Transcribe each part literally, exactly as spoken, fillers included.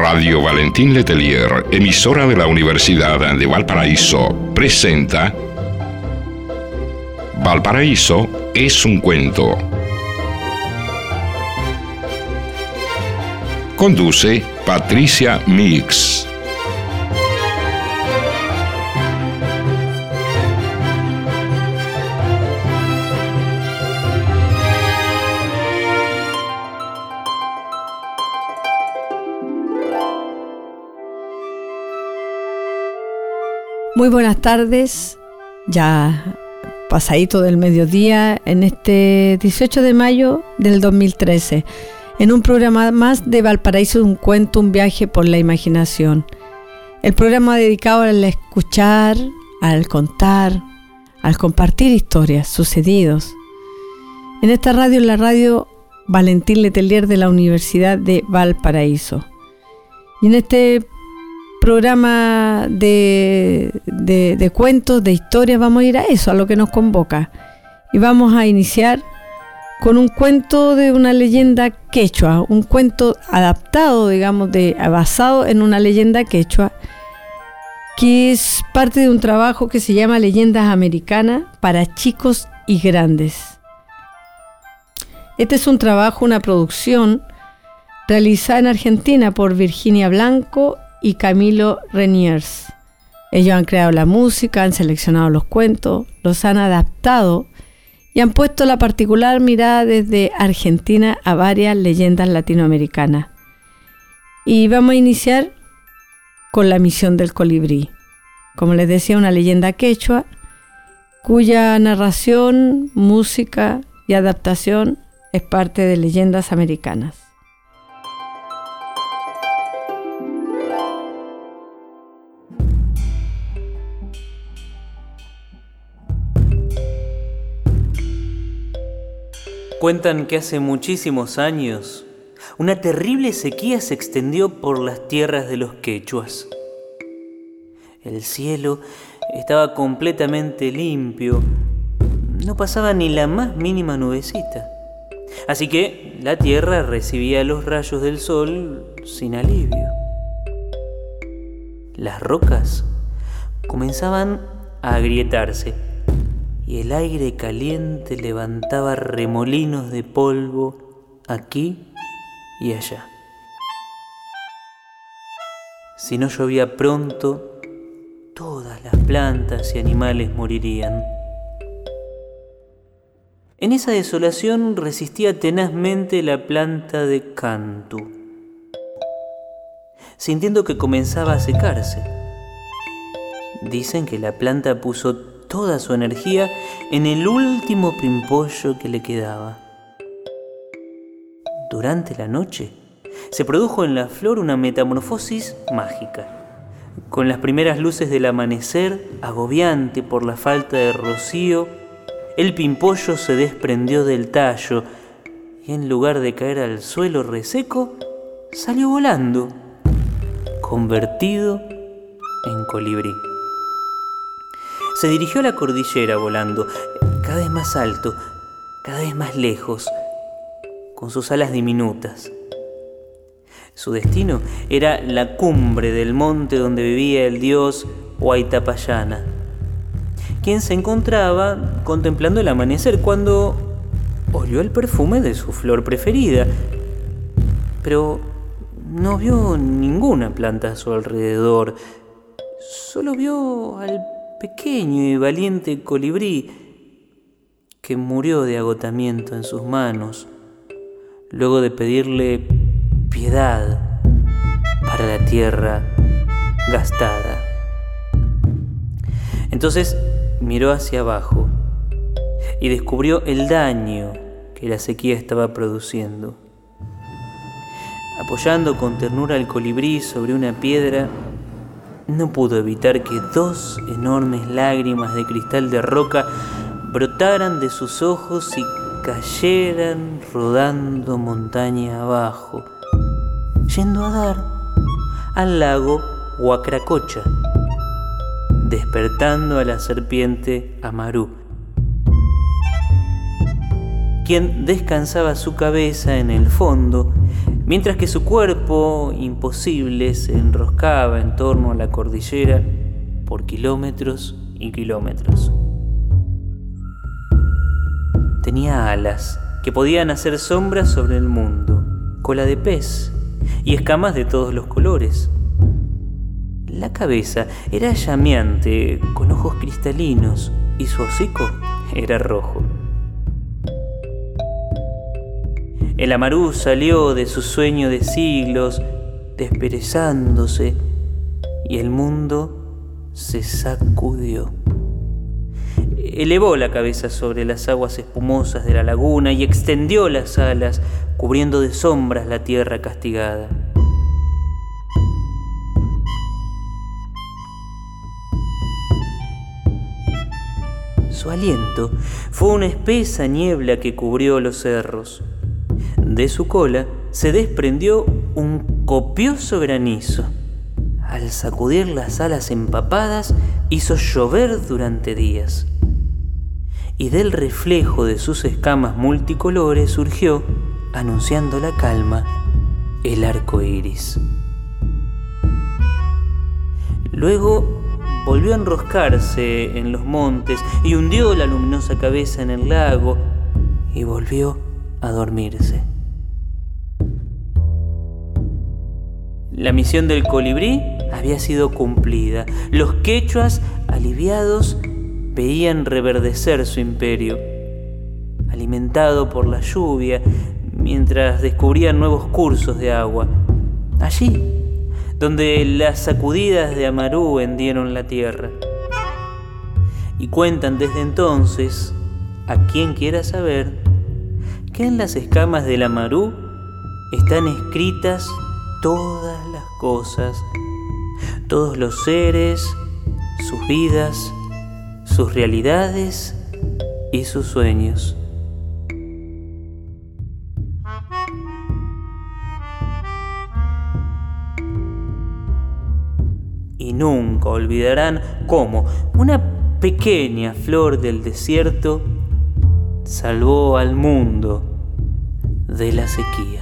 Radio Valentín Letelier, emisora de la Universidad de Valparaíso, presenta Valparaíso es un cuento. Conduce Patricia Mix. Muy buenas tardes, ya pasadito del mediodía, en este dieciocho de mayo del dos mil trece, en un programa más de Valparaíso, un cuento, un viaje por la imaginación. El programa dedicado al escuchar, al contar, al compartir historias, sucedidos. En esta radio, en la radio Valentín Letelier de la Universidad de Valparaíso. Y en este programa de, de, de cuentos, de historias, vamos a ir a eso, a lo que nos convoca. Y vamos a iniciar con un cuento de una leyenda quechua, un cuento adaptado, digamos, de, basado en una leyenda quechua, que es parte de un trabajo que se llama Leyendas Americanas para chicos y grandes. Este es un trabajo, una producción realizada en Argentina por Virginia Blanco y Camilo Reniers. Ellos han creado la música, han seleccionado los cuentos, los han adaptado y han puesto la particular mirada desde Argentina a varias leyendas latinoamericanas. Y vamos a iniciar con La misión del colibrí. Como les decía, una leyenda quechua cuya narración, música y adaptación es parte de Leyendas Americanas. Cuentan que hace muchísimos años una terrible sequía se extendió por las tierras de los quechuas. El cielo estaba completamente limpio, no pasaba ni la más mínima nubecita. Así que la tierra recibía los rayos del sol sin alivio. Las rocas comenzaban a agrietarse y el aire caliente levantaba remolinos de polvo aquí y allá. Si no llovía pronto, todas las plantas y animales morirían. En esa desolación resistía tenazmente la planta de Cantu, sintiendo que comenzaba a secarse. Dicen que la planta puso toda su energía en el último pimpollo que le quedaba. Durante la noche se produjo en la flor una metamorfosis mágica. Con las primeras luces del amanecer, agobiante por la falta de rocío, el pimpollo se desprendió del tallo y en lugar de caer al suelo reseco, salió volando, convertido en colibrí. Se dirigió a la cordillera volando, cada vez más alto, cada vez más lejos, con sus alas diminutas. Su destino era la cumbre del monte donde vivía el dios Huaytapallana, quien se encontraba contemplando el amanecer cuando olió el perfume de su flor preferida, pero no vio ninguna planta a su alrededor, solo vio al pequeño y valiente colibrí que murió de agotamiento en sus manos, luego de pedirle piedad para la tierra gastada. Entonces miró hacia abajo y descubrió el daño que la sequía estaba produciendo. Apoyando con ternura al colibrí sobre una piedra, no pudo evitar que dos enormes lágrimas de cristal de roca brotaran de sus ojos y cayeran rodando montaña abajo, yendo a dar al lago Huacracocha, despertando a la serpiente Amarú, quien descansaba su cabeza en el fondo mientras que su cuerpo imposible se enroscaba en torno a la cordillera por kilómetros y kilómetros. Tenía alas que podían hacer sombras sobre el mundo, cola de pez y escamas de todos los colores. La cabeza era llameante, con ojos cristalinos, y su hocico era rojo. El Amarú salió de su sueño de siglos, desperezándose, y el mundo se sacudió. Elevó la cabeza sobre las aguas espumosas de la laguna y extendió las alas, cubriendo de sombras la tierra castigada. Su aliento fue una espesa niebla que cubrió los cerros. De su cola se desprendió un copioso granizo. Al sacudir las alas empapadas, hizo llover durante días. Y del reflejo de sus escamas multicolores surgió, anunciando la calma, el arco iris. Luego volvió a enroscarse en los montes y hundió la luminosa cabeza en el lago y volvió a dormirse. La misión del colibrí había sido cumplida. Los quechuas, aliviados, veían reverdecer su imperio, alimentado por la lluvia, mientras descubrían nuevos cursos de agua. Allí, donde las sacudidas de Amarú hendieron la tierra. Y cuentan desde entonces, a quien quiera saber, que en las escamas del Amarú están escritas todas las cosas, todos los seres, sus vidas, sus realidades y sus sueños. Y nunca olvidarán cómo una pequeña flor del desierto salvó al mundo de la sequía.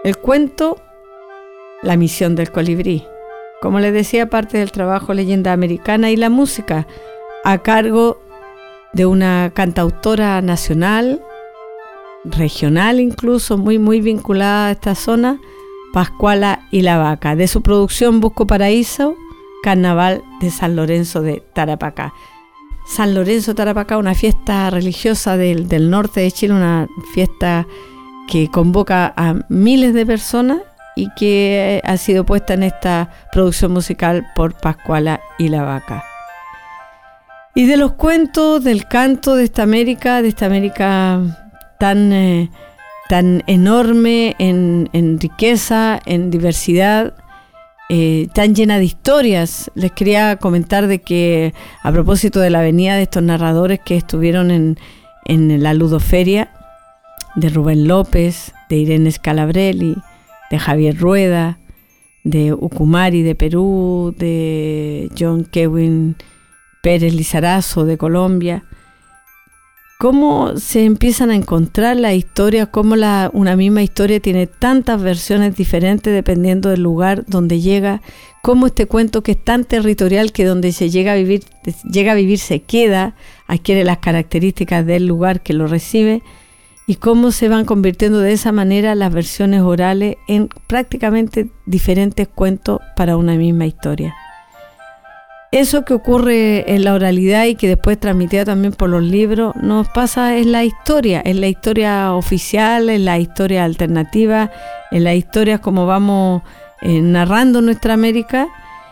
El cuento, la misión del colibrí. Como les decía, parte del trabajo Leyenda Americana, y la música a cargo de una cantautora nacional, regional incluso, muy, muy vinculada a esta zona, Pascuala y la Vaca. De su producción Busco Paraíso, Carnaval de San Lorenzo de Tarapacá. San Lorenzo Tarapacá, una fiesta religiosa del, del norte de Chile, una fiesta que convoca a miles de personas y que ha sido puesta en esta producción musical por Pascuala y la Vaca. Y de los cuentos, del canto de esta América, de esta América tan, eh, tan enorme en, en riqueza, en diversidad, eh, tan llena de historias. Les quería comentar de que, a propósito de la venida de estos narradores que estuvieron en, en la Ludoferia, de Rubén López, de Irene Scalabrelli, de Javier Rueda, de Ucumari de Perú, de John Kewin Pérez Lizarazo de Colombia, cómo se empiezan a encontrar las historias, cómo la, una misma historia tiene tantas versiones diferentes dependiendo del lugar donde llega, cómo este cuento, que es tan territorial que donde se llega a vivir, llega a vivir se queda, adquiere las características del lugar que lo recibe, y cómo se van convirtiendo de esa manera las versiones orales en prácticamente diferentes cuentos para una misma historia. Eso que ocurre en la oralidad y que después transmitida también por los libros, nos pasa en la historia, en la historia oficial, en la historia alternativa, en las historias como vamos eh, narrando nuestra América.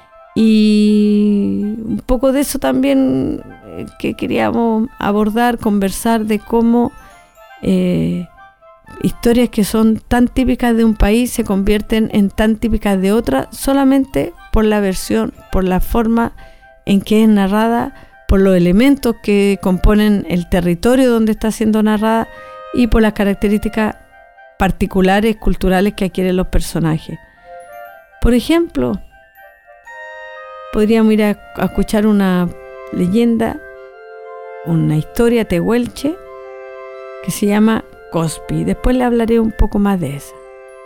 Y un poco de eso también eh, que queríamos abordar, conversar de cómo eh, historias que son tan típicas de un país se convierten en tan típicas de otra solamente por la versión, por la forma en que es narrada, por los elementos que componen el territorio donde está siendo narrada y por las características particulares, culturales que adquieren los personajes. Por ejemplo, podríamos ir a, a escuchar una leyenda, una historia tehuelche que se llama Cospi. Después le hablaré un poco más de esa.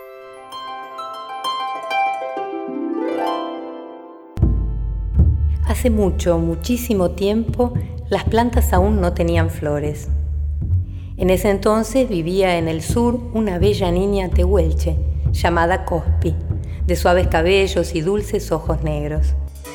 Hace mucho, muchísimo tiempo, las plantas aún no tenían flores. En ese entonces vivía en el sur una bella niña tehuelche llamada Cospi, de suaves cabellos y dulces ojos negros.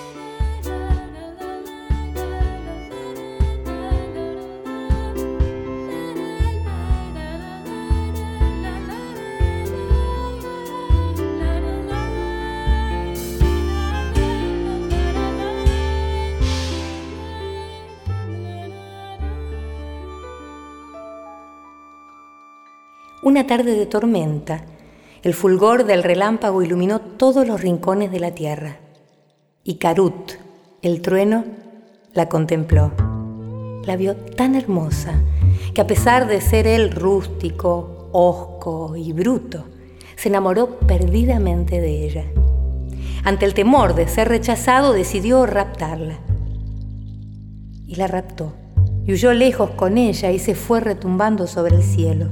Una tarde de tormenta, el fulgor del relámpago iluminó todos los rincones de la tierra. Y Carut, el trueno, la contempló. La vio tan hermosa que, a pesar de ser él rústico, hosco y bruto, se enamoró perdidamente de ella. Ante el temor de ser rechazado, decidió raptarla. Y la raptó, y huyó lejos con ella y se fue retumbando sobre el cielo.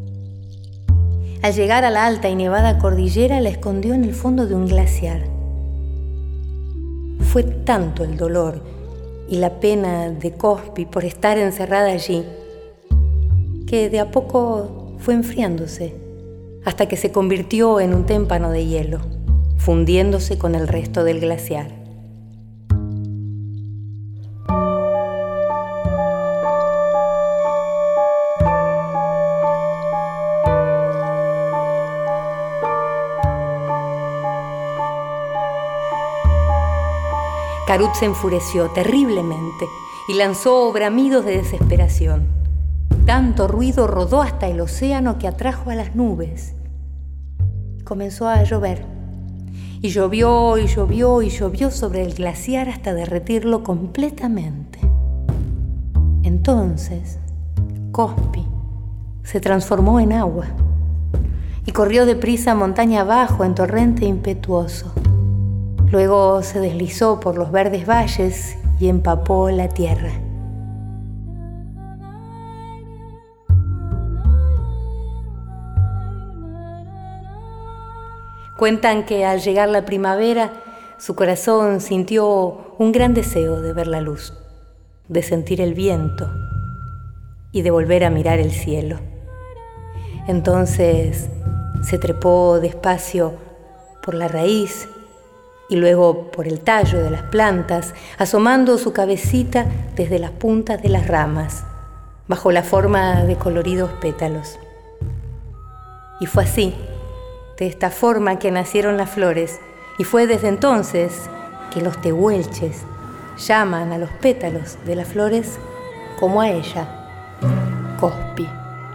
Al llegar a la alta y nevada cordillera, la escondió en el fondo de un glaciar. Fue tanto el dolor y la pena de Cospi por estar encerrada allí, que de a poco fue enfriándose, hasta que se convirtió en un témpano de hielo, fundiéndose con el resto del glaciar. Carut se enfureció terriblemente y lanzó bramidos de desesperación. Tanto ruido rodó hasta el océano que atrajo a las nubes. Comenzó a llover. Y llovió y llovió y llovió sobre el glaciar hasta derretirlo completamente. Entonces, Cospi se transformó en agua y corrió deprisa montaña abajo en torrente impetuoso. Luego se deslizó por los verdes valles y empapó la tierra. Cuentan que al llegar la primavera, su corazón sintió un gran deseo de ver la luz, de sentir el viento y de volver a mirar el cielo. Entonces se trepó despacio por la raíz y luego por el tallo de las plantas, asomando su cabecita desde las puntas de las ramas, bajo la forma de coloridos pétalos. Y fue así, de esta forma, que nacieron las flores, y fue desde entonces que los tehuelches llaman a los pétalos de las flores como a ella, Cospi.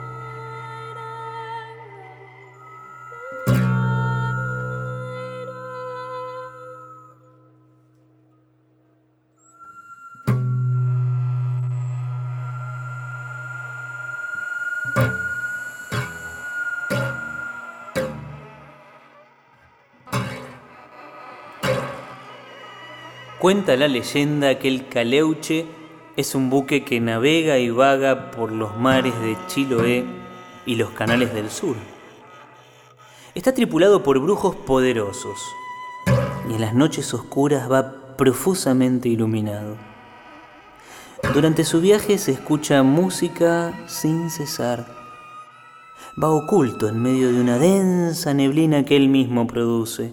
Cuenta la leyenda que el Caleuche es un buque que navega y vaga por los mares de Chiloé y los canales del sur. Está tripulado por brujos poderosos y en las noches oscuras va profusamente iluminado. Durante su viaje se escucha música sin cesar. Va oculto en medio de una densa neblina que él mismo produce.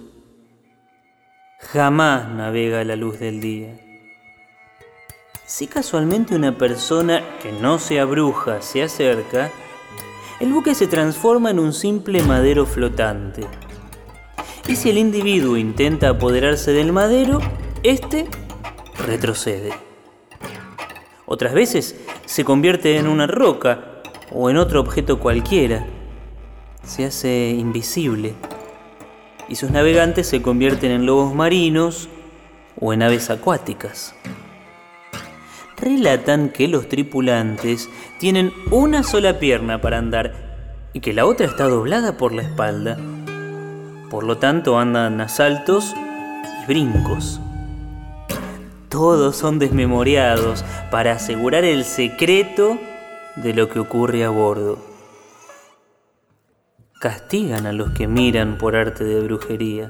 Jamás navega a la luz del día. Si casualmente una persona que no sea bruja se acerca, el buque se transforma en un simple madero flotante. Y si el individuo intenta apoderarse del madero, éste retrocede. Otras veces se convierte en una roca o en otro objeto cualquiera. Se hace invisible. Y sus navegantes se convierten en lobos marinos o en aves acuáticas. Relatan que los tripulantes tienen una sola pierna para andar y que la otra está doblada por la espalda. Por lo tanto andan a saltos y brincos. Todos son desmemoriados para asegurar el secreto de lo que ocurre a bordo. Castigan a los que miran por arte de brujería.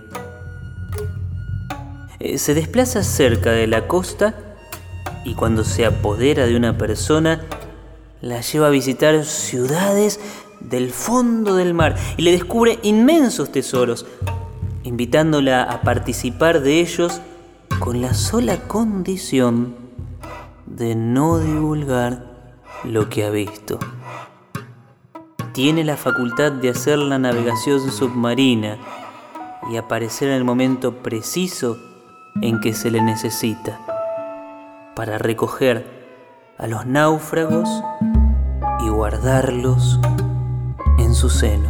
Eh, se desplaza cerca de la costa y cuando se apodera de una persona, la lleva a visitar ciudades del fondo del mar y le descubre inmensos tesoros, invitándola a participar de ellos con la sola condición de no divulgar lo que ha visto. Tiene la facultad de hacer la navegación submarina y aparecer en el momento preciso en que se le necesita, para recoger a los náufragos y guardarlos en su seno.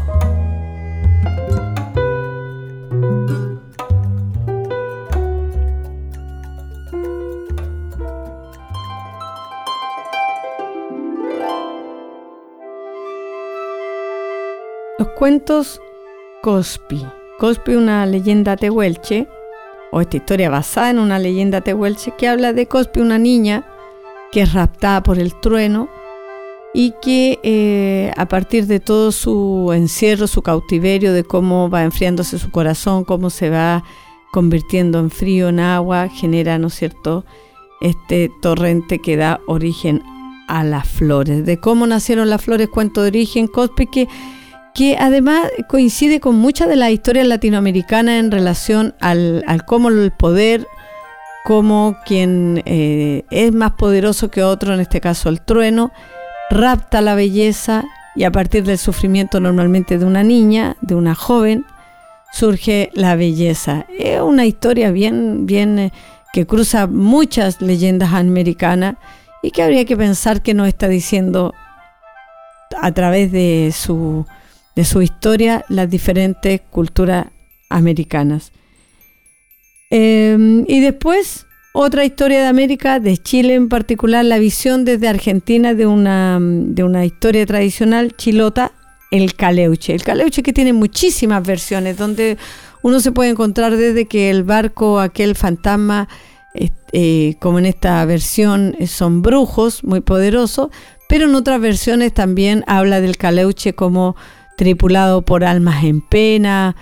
Los cuentos Cospi. Cospi, una leyenda tehuelche, o esta historia basada en una leyenda tehuelche que habla de Cospi, una niña que es raptada por el trueno y que eh, a partir de todo su encierro, su cautiverio, de cómo va enfriándose su corazón, cómo se va convirtiendo en frío, en agua, genera, ¿no es cierto?, este torrente que da origen a las flores. De cómo nacieron las flores, cuento de origen Cospi, que que además coincide con muchas de las historias latinoamericanas en relación al, al cómo el poder, como quien eh, es más poderoso que otro, en este caso el trueno, rapta la belleza y a partir del sufrimiento normalmente de una niña, de una joven, surge la belleza. Es una historia bien, bien eh, que cruza muchas leyendas americanas y que habría que pensar que nos está diciendo a través de su de su historia las diferentes culturas americanas. Eh, y después otra historia de América, de Chile en particular, la visión desde Argentina de una, de una historia tradicional chilota, el Caleuche. El Caleuche, que tiene muchísimas versiones, donde uno se puede encontrar desde que el barco, aquel fantasma, eh, como en esta versión, son brujos muy poderosos, pero en otras versiones también habla del Caleuche como tripulado por almas en pena,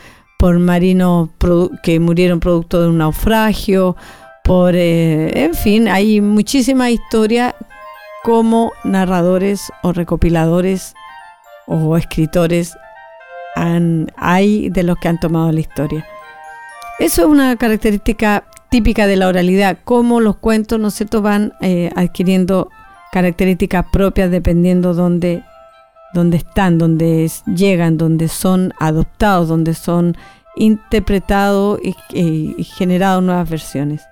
por marinos que murieron producto de un naufragio, por, eh, en fin, hay muchísimas historias como narradores o recopiladores o escritores han, hay de los que han tomado la historia. Eso es una característica típica de la oralidad, cómo los cuentos, ¿no es cierto?, van eh, adquiriendo características propias dependiendo dónde, dónde están, dónde llegan, dónde son adoptados, dónde son interpretados y, y, y generados nuevas versiones.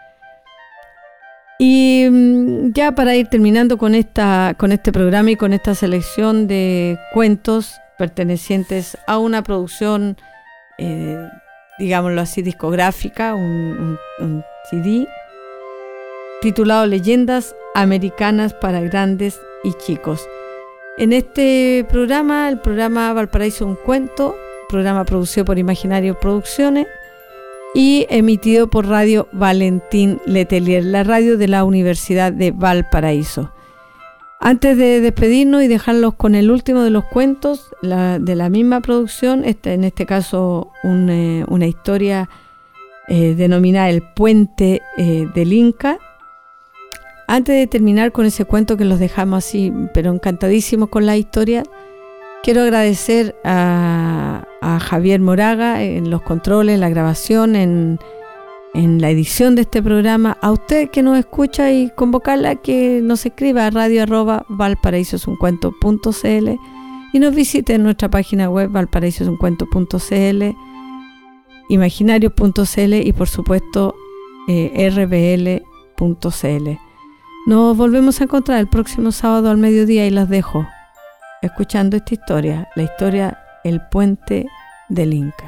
Y ya para ir terminando con, esta, con este programa y con esta selección de cuentos pertenecientes a una producción, eh, digámoslo así, discográfica, un, un, un C D, titulado Leyendas Americanas para Grandes y Chicos. En este programa, el programa Valparaíso Un Cuento, programa producido por Imaginario Producciones y emitido por Radio Valentín Letelier, la radio de la Universidad de Valparaíso. Antes de despedirnos y dejarlos con el último de los cuentos la, de la misma producción, este, en este caso un, eh, una historia eh, denominada El Puente eh, del Inca. Antes de terminar con ese cuento que los dejamos así, pero encantadísimos con la historia, quiero agradecer a, a Javier Moraga en los controles, en la grabación, en, en la edición de este programa, a usted que nos escucha y convocarla a que nos escriba a radio arroba valparaisosuncuento punto cl y nos visite en nuestra página web valparaisosuncuento punto cl, imaginarios punto cl y por supuesto eh, r b l punto cl. Nos volvemos a encontrar el próximo sábado al mediodía y las dejo escuchando esta historia, la historia El Puente del Inca.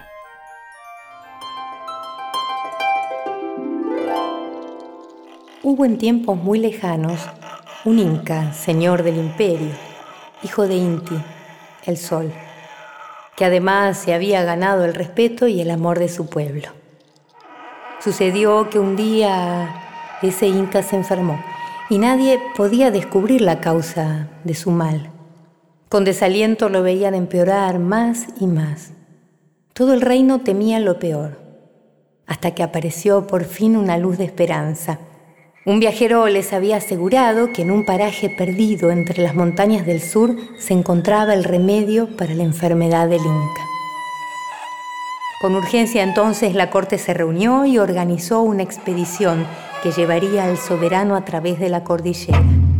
Hubo en tiempos muy lejanos un Inca, señor del imperio, hijo de Inti, el Sol, que además se había ganado el respeto y el amor de su pueblo. Sucedió que un día ese Inca se enfermó y nadie podía descubrir la causa de su mal. Con desaliento lo veían empeorar más y más. Todo el reino temía lo peor, hasta que apareció por fin una luz de esperanza. Un viajero les había asegurado que en un paraje perdido entre las montañas del sur se encontraba el remedio para la enfermedad del Inca. Con urgencia entonces la corte se reunió y organizó una expedición que llevaría al soberano a través de la cordillera.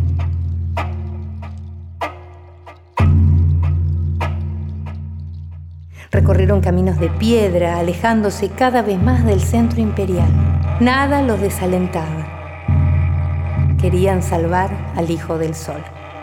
Recorrieron caminos de piedra, alejándose cada vez más del centro imperial. Nada los desalentaba. Querían salvar al Hijo del Sol.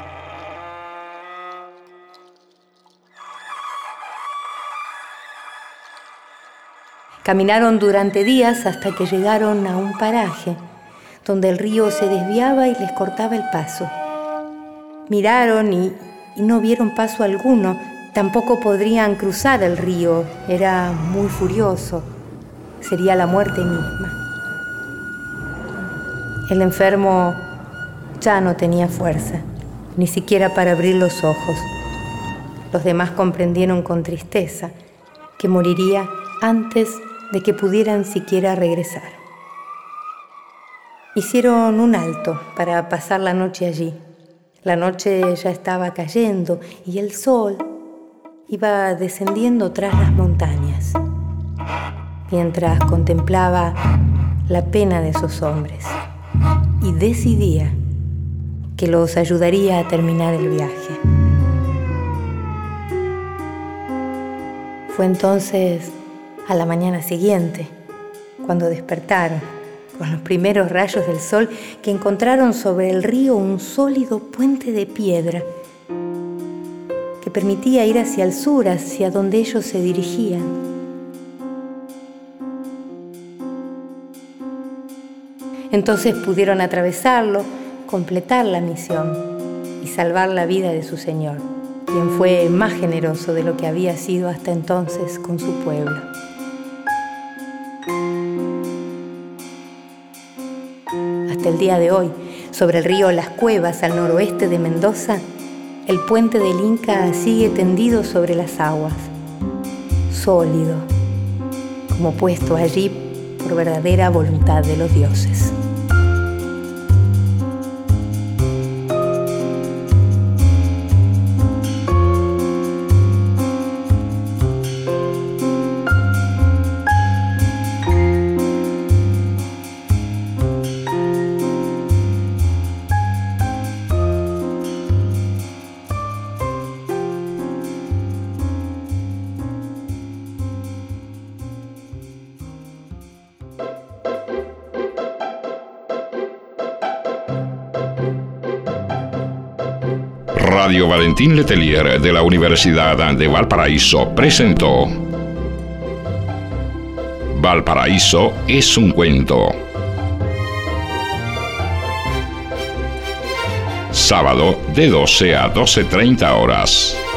Caminaron durante días hasta que llegaron a un paraje donde el río se desviaba y les cortaba el paso. Miraron y, y no vieron paso alguno. Tampoco podrían cruzar el río, era muy furioso. Sería la muerte misma. El enfermo ya no tenía fuerza, ni siquiera para abrir los ojos. Los demás comprendieron con tristeza que moriría antes de que pudieran siquiera regresar. Hicieron un alto para pasar la noche allí. La noche ya estaba cayendo y el sol iba descendiendo tras las montañas, mientras contemplaba la pena de esos hombres y decidía que los ayudaría a terminar el viaje. Fue entonces a la mañana siguiente, cuando despertaron con los primeros rayos del sol, que encontraron sobre el río un sólido puente de piedra que permitía ir hacia el sur, hacia donde ellos se dirigían. Entonces pudieron atravesarlo, completar la misión y salvar la vida de su señor, quien fue más generoso de lo que había sido hasta entonces con su pueblo. Hasta el día de hoy, sobre el río Las Cuevas, al noroeste de Mendoza, el puente del Inca sigue tendido sobre las aguas, sólido, como puesto allí por verdadera voluntad de los dioses. Radio Valentín Letelier de la Universidad de Valparaíso presentó Valparaíso es un cuento. Sábado de doce a doce treinta horas.